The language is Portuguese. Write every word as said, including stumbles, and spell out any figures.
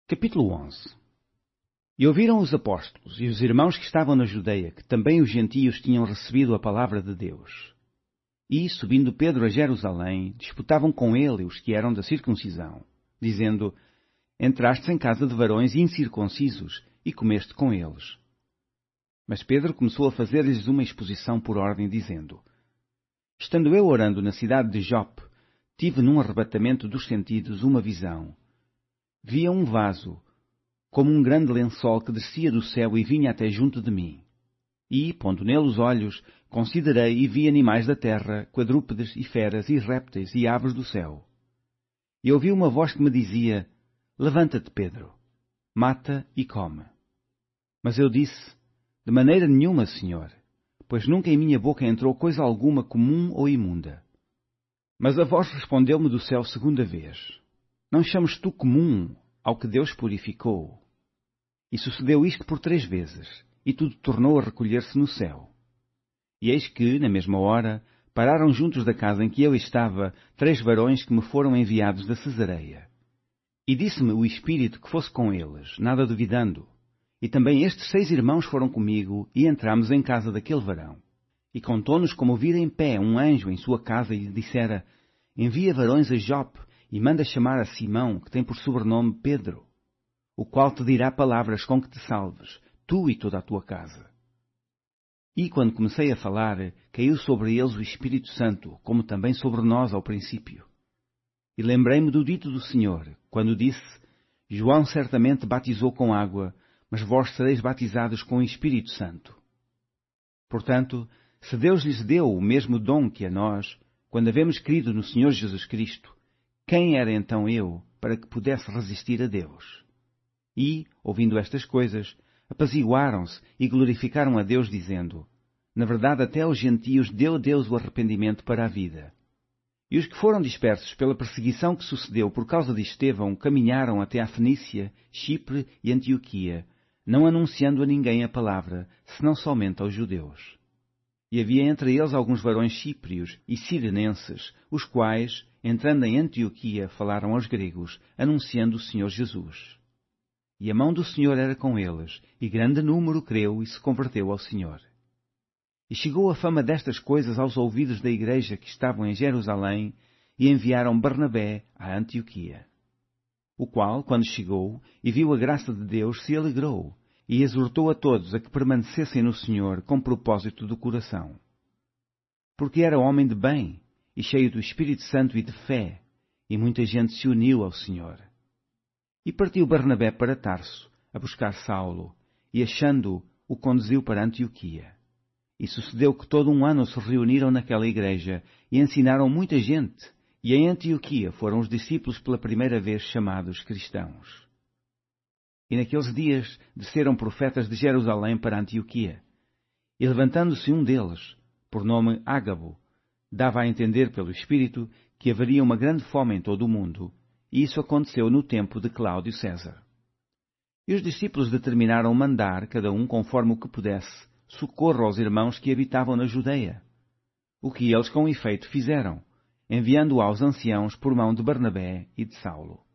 Capítulo onze. E ouviram os apóstolos e os irmãos que estavam na Judeia que também os gentios tinham recebido a palavra de Deus. E, subindo Pedro a Jerusalém, disputavam com ele os que eram da circuncisão, dizendo: Entraste em casa de varões incircuncisos e comeste com eles. Mas Pedro começou a fazer-lhes uma exposição por ordem, dizendo: Estando eu orando na cidade de Jope, tive num arrebatamento dos sentidos uma visão. Via um vaso, como um grande lençol que descia do céu e vinha até junto de mim. E, pondo nele os olhos, considerei e vi animais da terra, quadrúpedes e feras e répteis e aves do céu. E ouvi uma voz que me dizia: Levanta-te, Pedro, mata e come. Mas eu disse: De maneira nenhuma, Senhor, pois nunca em minha boca entrou coisa alguma comum ou imunda. Mas a voz respondeu-me do céu segunda vez: Não chames tu comum ao que Deus purificou. E sucedeu isto por três vezes, e tudo tornou a recolher-se no céu. E eis que, na mesma hora, pararam juntos da casa em que eu estava três varões que me foram enviados da Cesareia. E disse-me o Espírito que fosse com eles, nada duvidando. E também estes seis irmãos foram comigo, e entramos em casa daquele varão. E contou-nos como vira em pé um anjo em sua casa e lhe dissera: Envia varões a Jope, e manda chamar a Simão, que tem por sobrenome Pedro, o qual te dirá palavras com que te salves, tu e toda a tua casa. E quando comecei a falar, caiu sobre eles o Espírito Santo, como também sobre nós ao princípio. E lembrei-me do dito do Senhor, quando disse: João certamente batizou com água, mas vós sereis batizados com o Espírito Santo. Portanto, se Deus lhes deu o mesmo dom que a nós, quando havemos crido no Senhor Jesus Cristo, quem era então eu para que pudesse resistir a Deus? E, ouvindo estas coisas, apaziguaram-se e glorificaram a Deus, dizendo: Na verdade, até aos gentios deu Deus o arrependimento para a vida. E os que foram dispersos pela perseguição que sucedeu por causa de Estevão caminharam até a Fenícia, Chipre e Antioquia, não anunciando a ninguém a palavra, senão somente aos judeus. E havia entre eles alguns varões chíprios e cirenenses, os quais, entrando em Antioquia, falaram aos gregos, anunciando o Senhor Jesus. E a mão do Senhor era com eles, e grande número creu e se converteu ao Senhor. E chegou a fama destas coisas aos ouvidos da igreja que estavam em Jerusalém, e enviaram Barnabé a Antioquia. O qual, quando chegou e viu a graça de Deus, se alegrou, e exortou a todos a que permanecessem no Senhor com propósito do coração. Porque era homem de bem, e cheio do Espírito Santo e de fé, e muita gente se uniu ao Senhor. E partiu Barnabé para Tarso, a buscar Saulo, e achando-o, o conduziu para Antioquia. E sucedeu que todo um ano se reuniram naquela igreja, e ensinaram muita gente, e em Antioquia foram os discípulos pela primeira vez chamados cristãos. E naqueles dias desceram profetas de Jerusalém para Antioquia. E levantando-se um deles, por nome Ágabo, dava a entender pelo Espírito que haveria uma grande fome em todo o mundo, e isso aconteceu no tempo de Cláudio César. E os discípulos determinaram mandar, cada um conforme o que pudesse, socorro aos irmãos que habitavam na Judeia. O que eles com efeito fizeram, enviando aos anciãos por mão de Barnabé e de Saulo.